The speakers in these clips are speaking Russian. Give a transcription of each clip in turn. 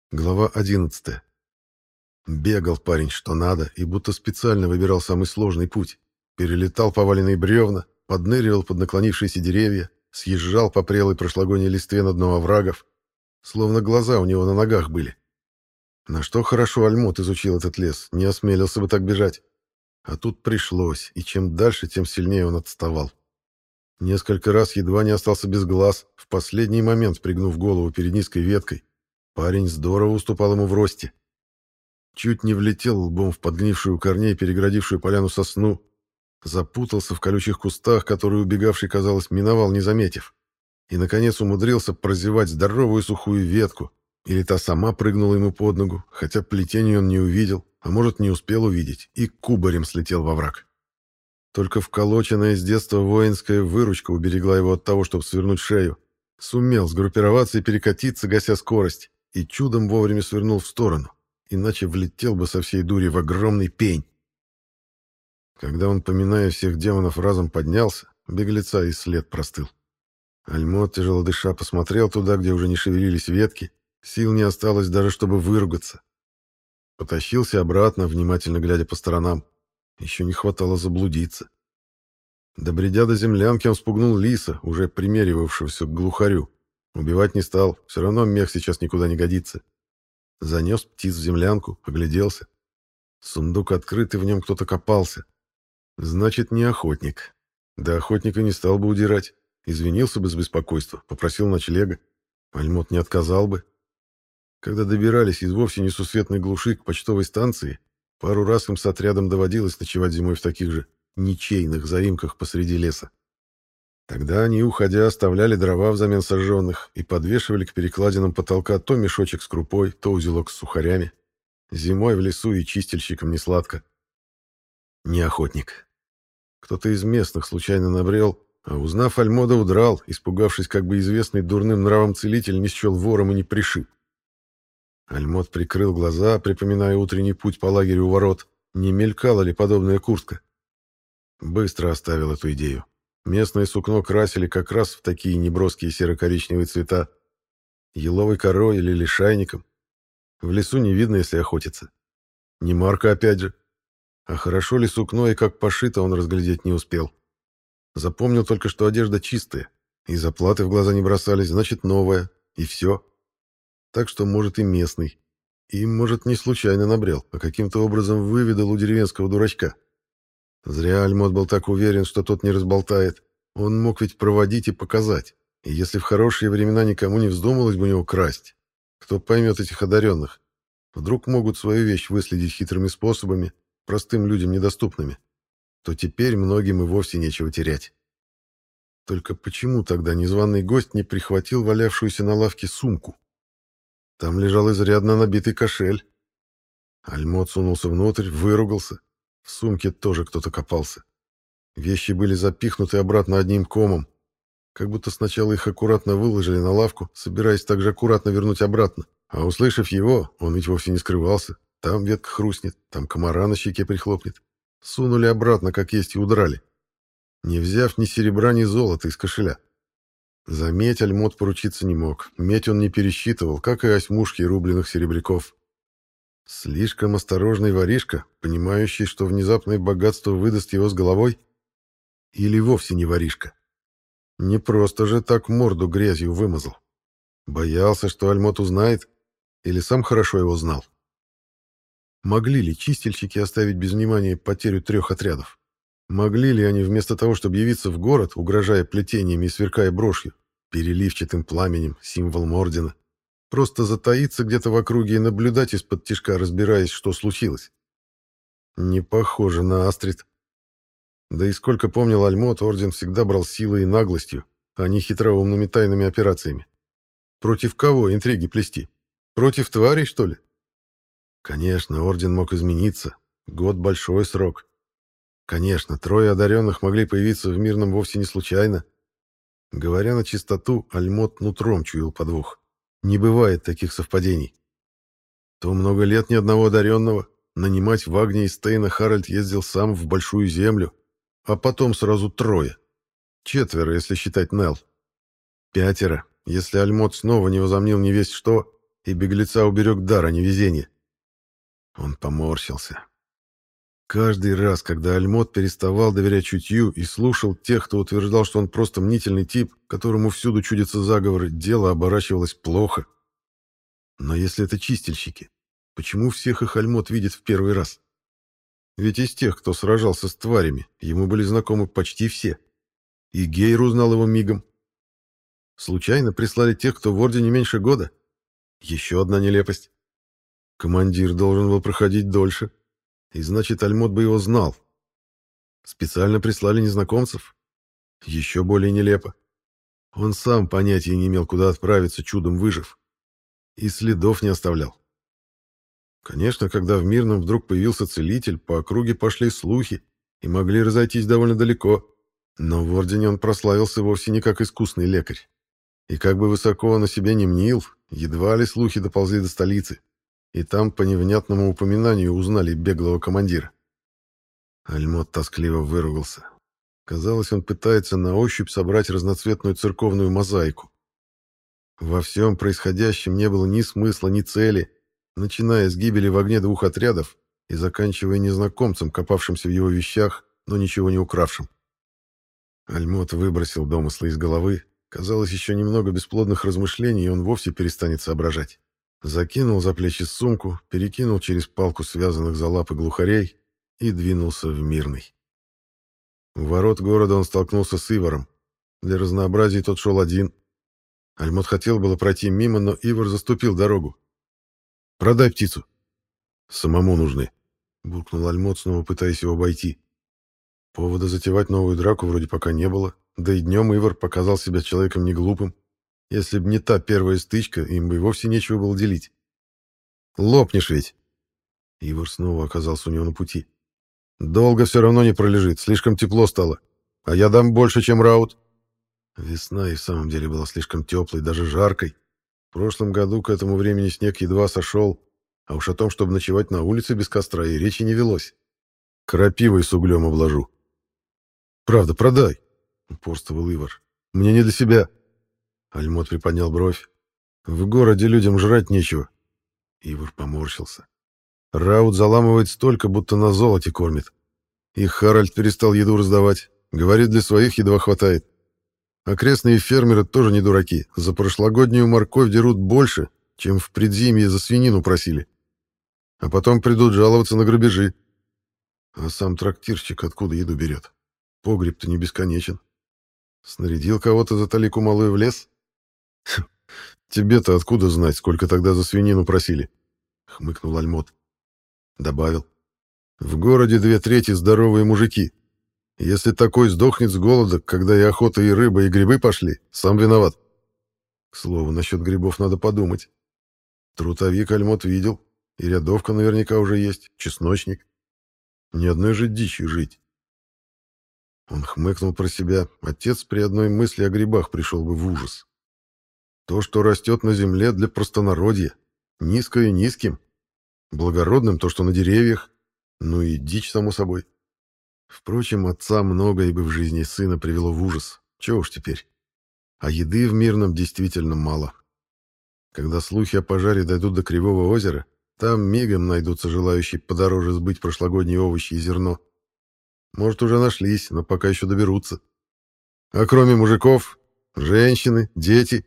Глава 11. Бегал парень что надо и будто специально выбирал самый сложный путь. Перелетал поваленные бревна, подныривал под наклонившиеся деревья, съезжал по прелой прошлогодней листве на дно оврагов, словно глаза у него на ногах были. На что хорошо Альмут изучил этот лес, не осмелился бы так бежать. А тут пришлось, и чем дальше, тем сильнее он отставал. Несколько раз едва не остался без глаз, в последний момент пригнув голову перед низкой веткой. Парень здорово уступал ему в росте. Чуть не влетел лбом в подгнившую у корней перегородившую поляну сосну, запутался в колючих кустах, которые убегавший, казалось, миновал, не заметив, и, наконец, умудрился прозевать здоровую сухую ветку, или та сама прыгнула ему под ногу, хотя плетение он не увидел, а может, не успел увидеть, и кубарем слетел во враг. Только вколоченная с детства воинская выручка уберегла его от того, чтобы свернуть шею. Сумел сгруппироваться и перекатиться, гася скорость, и чудом вовремя свернул в сторону, иначе влетел бы со всей дури в огромный пень. Когда он, поминая всех демонов, разом поднялся, беглеца и след простыл. Альмот, тяжело дыша, посмотрел туда, где уже не шевелились ветки, сил не осталось даже, чтобы выругаться. Потащился обратно, внимательно глядя по сторонам. Еще не хватало заблудиться. Добредя до землянки, он спугнул лиса, уже примеривавшегося к глухарю. Убивать не стал, все равно мех сейчас никуда не годится. Занес птиц в землянку, огляделся. Сундук открыт, и в нем кто-то копался. Значит, не охотник. Да охотника не стал бы удирать. Извинился бы с беспокойства, попросил ночлега. Альмот не отказал бы. Когда добирались из вовсе несусветной глуши к почтовой станции, пару раз им с отрядом доводилось ночевать зимой в таких же ничейных заимках посреди леса. Тогда они, уходя, оставляли дрова взамен сожженных и подвешивали к перекладинам потолка то мешочек с крупой, то узелок с сухарями. Зимой в лесу и чистильщикам не сладко. Не охотник. Кто-то из местных случайно набрел, а узнав Альмода, удрал, испугавшись, как бы известный дурным нравом целитель не счел вором и не пришиб. Альмод прикрыл глаза, припоминая утренний путь по лагерю у ворот. Не мелькала ли подобная куртка? Быстро оставил эту идею. Местное сукно красили как раз в такие неброские серо-коричневые цвета. Еловой корой или лишайником. В лесу не видно, если охотиться. Не марка, опять же. А хорошо ли сукно и как пошито, он разглядеть не успел. Запомнил только, что одежда чистая, и заплаты в глаза не бросались, значит, новая, и все. Так что, может, и местный. И, может, не случайно набрел, а каким-то образом выведал у деревенского дурачка. Зря Альмот был так уверен, что тот не разболтает. Он мог ведь проводить и показать. И если в хорошие времена никому не вздумалось бы у него красть, кто поймет этих одаренных? Вдруг могут свою вещь выследить хитрыми способами, простым людям недоступными, то теперь многим и вовсе нечего терять. Только почему тогда незваный гость не прихватил валявшуюся на лавке сумку? Там лежал изрядно набитый кошель. Альмот сунулся внутрь, выругался. В сумке тоже кто-то копался. Вещи были запихнуты обратно одним комом. Как будто сначала их аккуратно выложили на лавку, собираясь также аккуратно вернуть обратно. А услышав его, он ведь вовсе не скрывался. Там ветка хрустнет, там комара на щеке прихлопнет. Сунули обратно, как есть, и удрали, не взяв ни серебра, ни золота из кошеля. За медь Альмот поручиться не мог. Медь он не пересчитывал, как и осьмушки рубленых серебряков. Слишком осторожный воришка, понимающий, что внезапное богатство выдаст его с головой? Или вовсе не воришка? Не просто же так морду грязью вымазал. Боялся, что Альмот узнает, или сам хорошо его знал? Могли ли чистильщики оставить без внимания потерю 3 отрядов? Могли ли они вместо того, чтобы явиться в город, угрожая плетениями и сверкая брошью, переливчатым пламенем, символом ордена, просто затаиться где-то в округе и наблюдать из-под тишка, разбираясь, что случилось? Не похоже на Астрид. Да и сколько помнил Альмот, орден всегда брал силой и наглостью, а не хитроумными тайными операциями. Против кого интриги плести? Против тварей, что ли? Конечно, орден мог измениться. Год — большой срок. Конечно, 3 одаренных могли появиться в Мирном вовсе не случайно. Говоря на чистоту, Альмот нутром чуял подвох. Не бывает таких совпадений. То много лет ни одного одаренного. Нанимать в Агне и Стейна Харальд ездил сам в Большую Землю, а потом сразу 3. 4, если считать Нелл. 5, если Альмот снова не возомнил невесть что, и беглеца уберег дар, а не везение. Он поморщился. Каждый раз, когда Альмот переставал доверять чутью и слушал тех, кто утверждал, что он просто мнительный тип, которому всюду чудятся заговоры, дело оборачивалось плохо. Но если это чистильщики, почему всех их Альмот видит в первый раз? Ведь из тех, кто сражался с тварями, ему были знакомы почти все. И Гейр узнал его мигом. Случайно прислали тех, кто в Ордене меньше года? Еще одна нелепость. Командир должен был проходить дольше. И значит, Альмот бы его знал. Специально прислали незнакомцев? Еще более нелепо. Он сам понятия не имел, куда отправиться, чудом выжив. И следов не оставлял. Конечно, когда в Мирном вдруг появился целитель, по округе пошли слухи и могли разойтись довольно далеко. Но в Ордене он прославился вовсе не как искусный лекарь. И как бы высоко он о себе не мнил, едва ли слухи доползли до столицы. И там по невнятному упоминанию узнали беглого командира. Альмот тоскливо выругался. Казалось, он пытается на ощупь собрать разноцветную церковную мозаику. Во всем происходящем не было ни смысла, ни цели, начиная с гибели в огне двух отрядов и заканчивая незнакомцем, копавшимся в его вещах, но ничего не укравшим. Альмот выбросил домыслы из головы. Казалось, еще немного бесплодных размышлений, и он вовсе перестанет соображать. Закинул за плечи сумку, перекинул через палку связанных за лапы глухарей и двинулся в Мирный. У ворот города он столкнулся с Иваром. Для разнообразия тот шел один. Альмот хотел было пройти мимо, но Ивар заступил дорогу. «Продай птицу». «Самому нужны», — буркнул Альмот, снова пытаясь его обойти. Повода затевать новую драку вроде пока не было, да и днем Ивар показал себя человеком неглупым. Если б не та первая стычка, им бы и вовсе нечего было делить. «Лопнешь ведь!» Ивар снова оказался у него на пути. «Долго все равно не пролежит, слишком тепло стало. А я дам больше, чем Раут». Весна и в самом деле была слишком теплой, даже жаркой. В прошлом году к этому времени снег едва сошел, а уж о том, чтобы ночевать на улице без костра, и речи не велось. «Крапивой с углем обложу». «Правда, продай», — упорствовал Ивар. «Мне не до себя». Альмот приподнял бровь. «В городе людям жрать нечего». Ивар поморщился. «Раут заламывает столько, будто на золоте кормит. И Харальд перестал еду раздавать. Говорит, для своих едва хватает. Окрестные фермеры тоже не дураки. За прошлогоднюю морковь дерут больше, чем в предзимье за свинину просили. А потом придут жаловаться на грабежи. А сам трактирщик откуда еду берет? Погреб-то не бесконечен. Снарядил кого-то за талику малую в лес? Тебе-то откуда знать, сколько тогда за свинину просили?» — хмыкнул Альмот. Добавил. «В городе 2/3 здоровые мужики. Если такой сдохнет с голода, когда и охота, и рыба, и грибы пошли, сам виноват. К слову, насчет грибов надо подумать. Трутовик Альмот видел, и рядовка наверняка уже есть, чесночник. Ни одной же дичи жить». Он хмыкнул про себя. Отец при одной мысли о грибах пришел бы в ужас. То, что растет на земле, для простонародья. Низкое низким. Благородным то, что на деревьях. Ну и дичь, само собой. Впрочем, отца многое бы в жизни сына привело в ужас. Чего уж теперь. А еды в Мирном действительно мало. Когда слухи о пожаре дойдут до Кривого озера, там мигом найдутся желающие подороже сбыть прошлогодние овощи и зерно. Может, уже нашлись, но пока еще доберутся. А кроме мужиков, женщины, дети.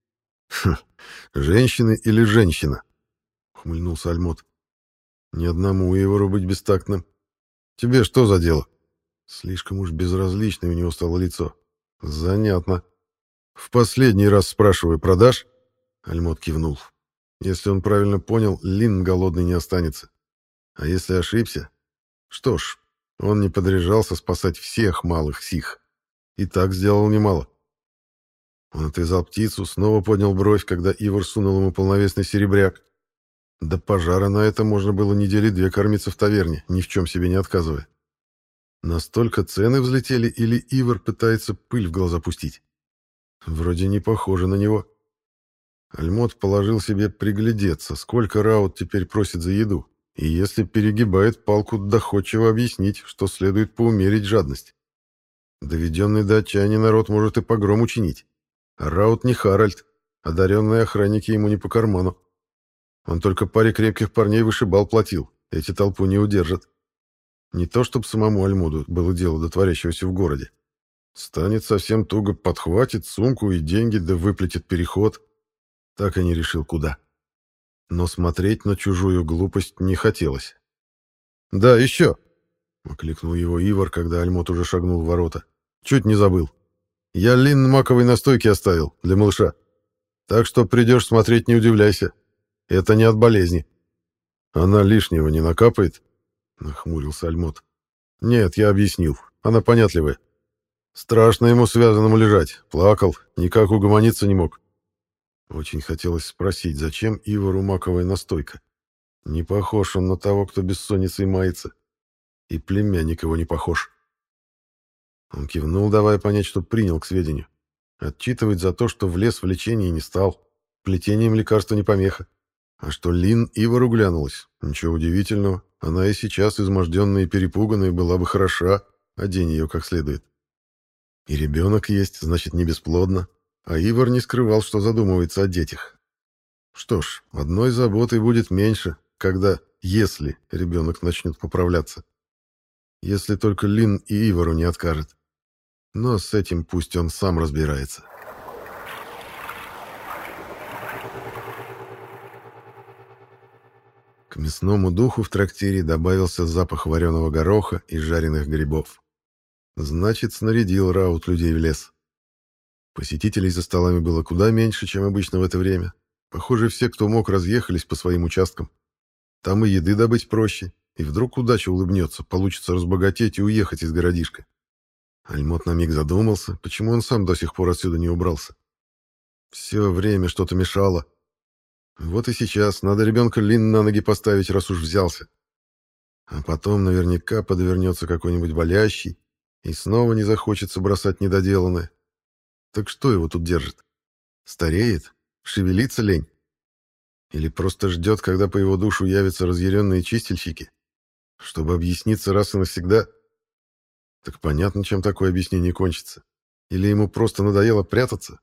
Женщины или женщина? Ухмыльнулся Альмот. Ни одному Ивару быть бестактным. Тебе что за дело? Слишком уж безразличное у него стало лицо. Занятно. В последний раз спрашиваю, продашь? Альмот кивнул. Если он правильно понял, Лин голодный не останется. А если ошибся? Что ж, он не подряжался спасать всех малых сих. И так сделал немало. Он отвязал птицу, снова поднял бровь, когда Ивар сунул ему полновесный серебряк. До пожара на это можно было недели 2 кормиться в таверне, ни в чем себе не отказывая. Настолько цены взлетели, или Ивар пытается пыль в глаза пустить? Вроде не похоже на него. Альмот положил себе приглядеться, сколько Раут теперь просит за еду, и если перегибает палку, доходчиво объяснить, что следует поумерить жадность. Доведенный до отчаяния народ может и погром учинить. А Раут не Харальд, одаренные охранники ему не по карману. Он только паре крепких парней вышибал платил. Эти толпу не удержат. Не то, чтобы самому Альмоду было дело до творящегося в городе. Станет совсем туго, подхватит сумку и деньги, да выплатит переход. Так и не решил, куда. Но смотреть на чужую глупость не хотелось. «Да, еще!» — окликнул его Ивар, когда Альмот уже шагнул в ворота. «Чуть не забыл. Я лин маковой настойки оставил для малыша. Так что придешь смотреть, не удивляйся. Это не от болезни». «Она лишнего не накапает?» — нахмурился Альмот. «Нет, я объяснил. Она понятливая. Страшно ему связанному лежать. Плакал, никак угомониться не мог». Очень хотелось спросить, зачем Ивару маковая настойка. Не похож он на того, кто бессонницей мается. И племянник его не похож. Он кивнул, давая понять, что принял к сведению. Отчитывать за то, что влез в лечение, не стал. Плетением лекарства не помеха. А что Лин Ивару глянулась, ничего удивительного. Она и сейчас, изможденная и перепуганная, была бы хороша, одень ее как следует. И ребенок есть, значит, не бесплодно. А Ивар не скрывал, что задумывается о детях. Что ж, одной заботой будет меньше, если ребенок начнет поправляться. Если только Лин и Ивару не откажет. Но с этим пусть он сам разбирается. К мясному духу в трактире добавился запах вареного гороха и жареных грибов. Значит, снарядил Раут людей в лес. Посетителей за столами было куда меньше, чем обычно в это время. Похоже, все, кто мог, разъехались по своим участкам. Там и еды добыть проще, и вдруг удача улыбнется, получится разбогатеть и уехать из городишка. Альмот на миг задумался, почему он сам до сих пор отсюда не убрался. Все время что-то мешало. Вот и сейчас надо ребенка Лин на ноги поставить, раз уж взялся. А потом наверняка подвернется какой-нибудь болящий, и снова не захочется бросать недоделанное. Так что его тут держит? Стареет? Шевелится лень? Или просто ждет, когда по его душу явятся разъяренные чистильщики? Чтобы объясниться раз и навсегда? Так понятно, чем такое объяснение кончится. Или ему просто надоело прятаться?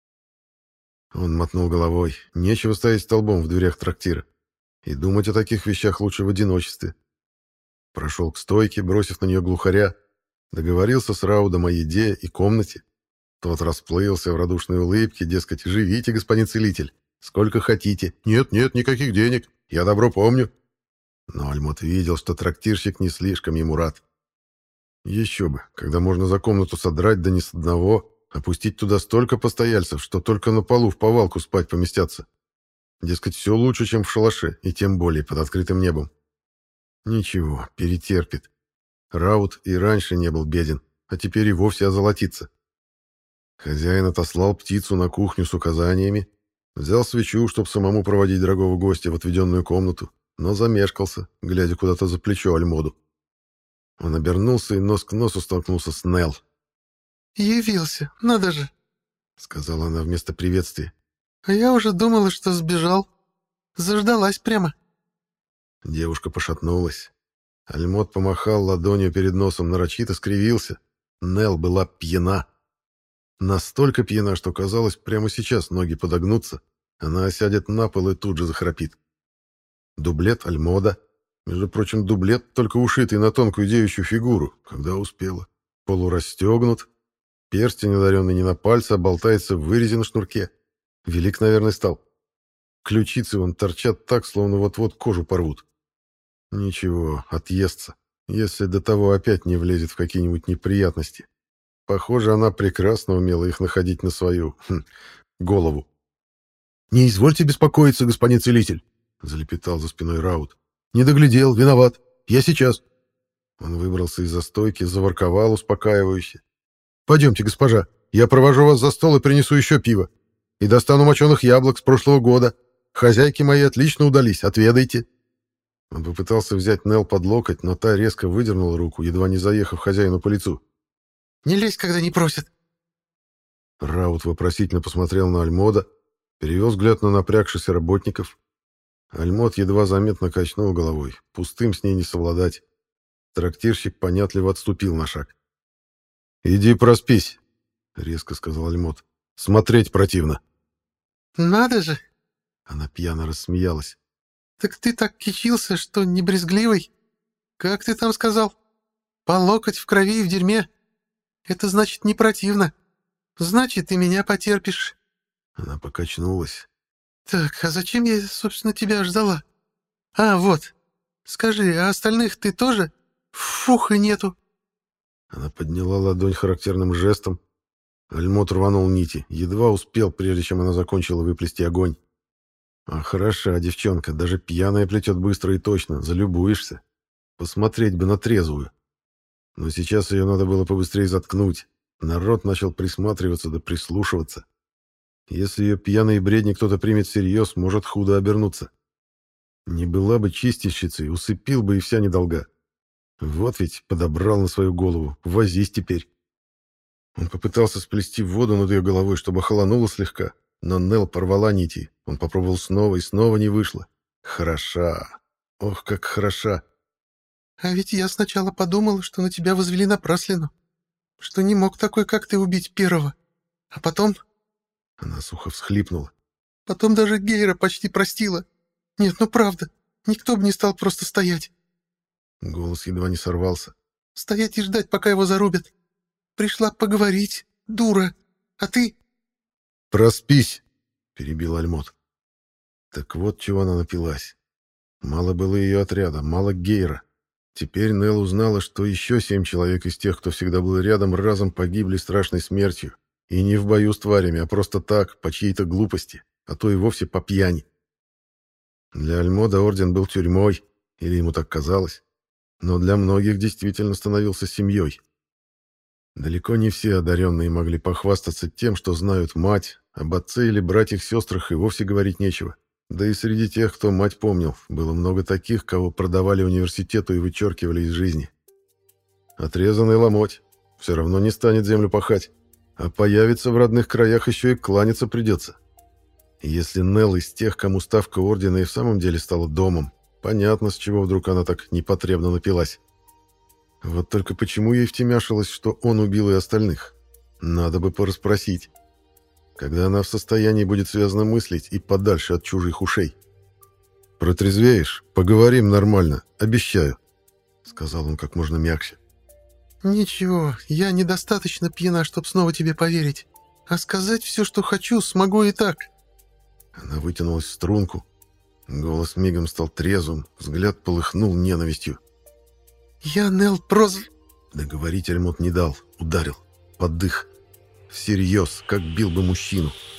Он мотнул головой. Нечего стоять столбом в дверях трактира. И думать о таких вещах лучше в одиночестве. Прошел к стойке, бросив на нее глухаря. Договорился с Раудом о еде и комнате. Тот расплылся в радушной улыбке, дескать, живите, господин целитель, сколько хотите. Нет, нет, никаких денег, я добро помню. Но Альмот видел, что трактирщик не слишком ему рад. Еще бы, когда можно за комнату содрать, да не с одного, опустить туда столько постояльцев, что только на полу в повалку спать поместятся. Дескать, все лучше, чем в шалаше, и тем более под открытым небом. Ничего, перетерпит. Раут и раньше не был беден, а теперь и вовсе озолотится. Хозяин отослал птицу на кухню с указаниями, взял свечу, чтобы самому проводить дорогого гостя в отведенную комнату, но замешкался, глядя куда-то за плечо Альмоду. Он обернулся и нос к носу столкнулся с Нелл. «Явился, надо же», — сказала она вместо приветствия. «а я уже думала, что сбежал. Заждалась прямо». Девушка пошатнулась. Альмот помахал ладонью перед носом, нарочито скривился. Нелл была пьяна. Настолько пьяна, что казалось, прямо сейчас ноги подогнутся, она осядет на пол и тут же захрапит. Дублет Альмода. Между прочим, дублет, только ушитый на тонкую девичью фигуру, когда успела. Полурастегнут. Перстень, одаренный не на пальце, а болтается в вырезе на шнурке. Велик, наверное, стал. Ключицы вон торчат так, словно вот-вот кожу порвут. Ничего, отъестся, если до того опять не влезет в какие-нибудь неприятности. Похоже, она прекрасно умела их находить на свою голову. «Не извольте беспокоиться, господин целитель», — залепетал за спиной Раут. «Не доглядел, виноват. Я сейчас». Он выбрался из-за стойки, заворковал успокаивающе. «Пойдемте, госпожа, я провожу вас за стол и принесу еще пиво. И достану моченых яблок с прошлого года. Хозяйки мои отлично удались, отведайте». Он попытался взять Нелл под локоть, но та резко выдернула руку, едва не заехав хозяину по лицу. «Не лезь, когда не просят». Раут вопросительно посмотрел на Альмода, перевел взгляд на напрягшихся работников. Альмод едва заметно качнул головой. Пустым с ней не совладать. Трактирщик понятливо отступил на шаг. «Иди проспись», — резко сказал Альмод. «Смотреть противно». «Надо же!» Она пьяно рассмеялась. Так ты так кичился, что не брезгливый? Как ты там сказал? По локоть в крови и в дерьме. Это значит не противно. Значит, и меня потерпишь. Она покачнулась. Так, а зачем я, собственно, тебя ждала? А, вот. Скажи, а остальных ты тоже? Фух, и нету. Она подняла ладонь характерным жестом. Альмот рванул нити. Едва успел, прежде чем она закончила выплести огонь. А хороша девчонка, даже пьяная плетет быстро и точно. Залюбуешься. Посмотреть бы на трезвую. Но сейчас ее надо было побыстрее заткнуть. Народ начал присматриваться да прислушиваться. Если ее пьяные бредни кто-то примет всерьез, может худо обернуться. Не была бы чистильщицей, усыпил бы и вся недолга. Вот ведь подобрал на свою голову. Возись теперь. Он попытался сплести воду над ее головой, чтобы охолонуло слегка, но Нелл порвала нити. Он попробовал снова, и снова не вышло. Хороша. Ох, как хороша. А ведь я сначала подумала, что на тебя возвели напраслину. Что не мог такой, как ты, убить первого. А потом... Она сухо всхлипнула. Потом даже Гейра почти простила. Нет, ну правда, никто бы не стал просто стоять. Голос едва не сорвался. Стоять и ждать, пока его зарубят. Пришла поговорить, дура. А ты... «Проспись!» — перебил Альмот. Так вот чего она напилась. Мало было ее отряда, мало Гейра. Теперь Нелл узнала, что еще 7 человек из тех, кто всегда был рядом, разом погибли страшной смертью. И не в бою с тварями, а просто так, по чьей-то глупости, а то и вовсе по пьяни. Для Альмода орден был тюрьмой, или ему так казалось, но для многих действительно становился семьей. Далеко не все одаренные могли похвастаться тем, что знают мать, об отце или братьях-сестрах и вовсе говорить нечего. Да и среди тех, кто мать помнил, было много таких, кого продавали университету и вычеркивали из жизни. Отрезанный ломоть. Все равно не станет землю пахать. А появится в родных краях еще и кланяться придется. Если Нелл из тех, кому ставка ордена и в самом деле стала домом, понятно, с чего вдруг она так непотребно напилась. Вот только почему ей втемяшилось, что он убил и остальных? Надо бы порасспросить. Когда она в состоянии будет связно мыслить и подальше от чужих ушей. «Протрезвеешь? Поговорим нормально, обещаю», — сказал он как можно мягче. Ничего, я недостаточно пьяна, чтобы снова тебе поверить. А сказать все, что хочу, смогу и так. Она вытянулась в струнку. Голос мигом стал трезвым, взгляд полыхнул ненавистью. Я Нелл Проз... Договорить Альмот не дал, ударил, под дых. Всерьез, как бил бы мужчину.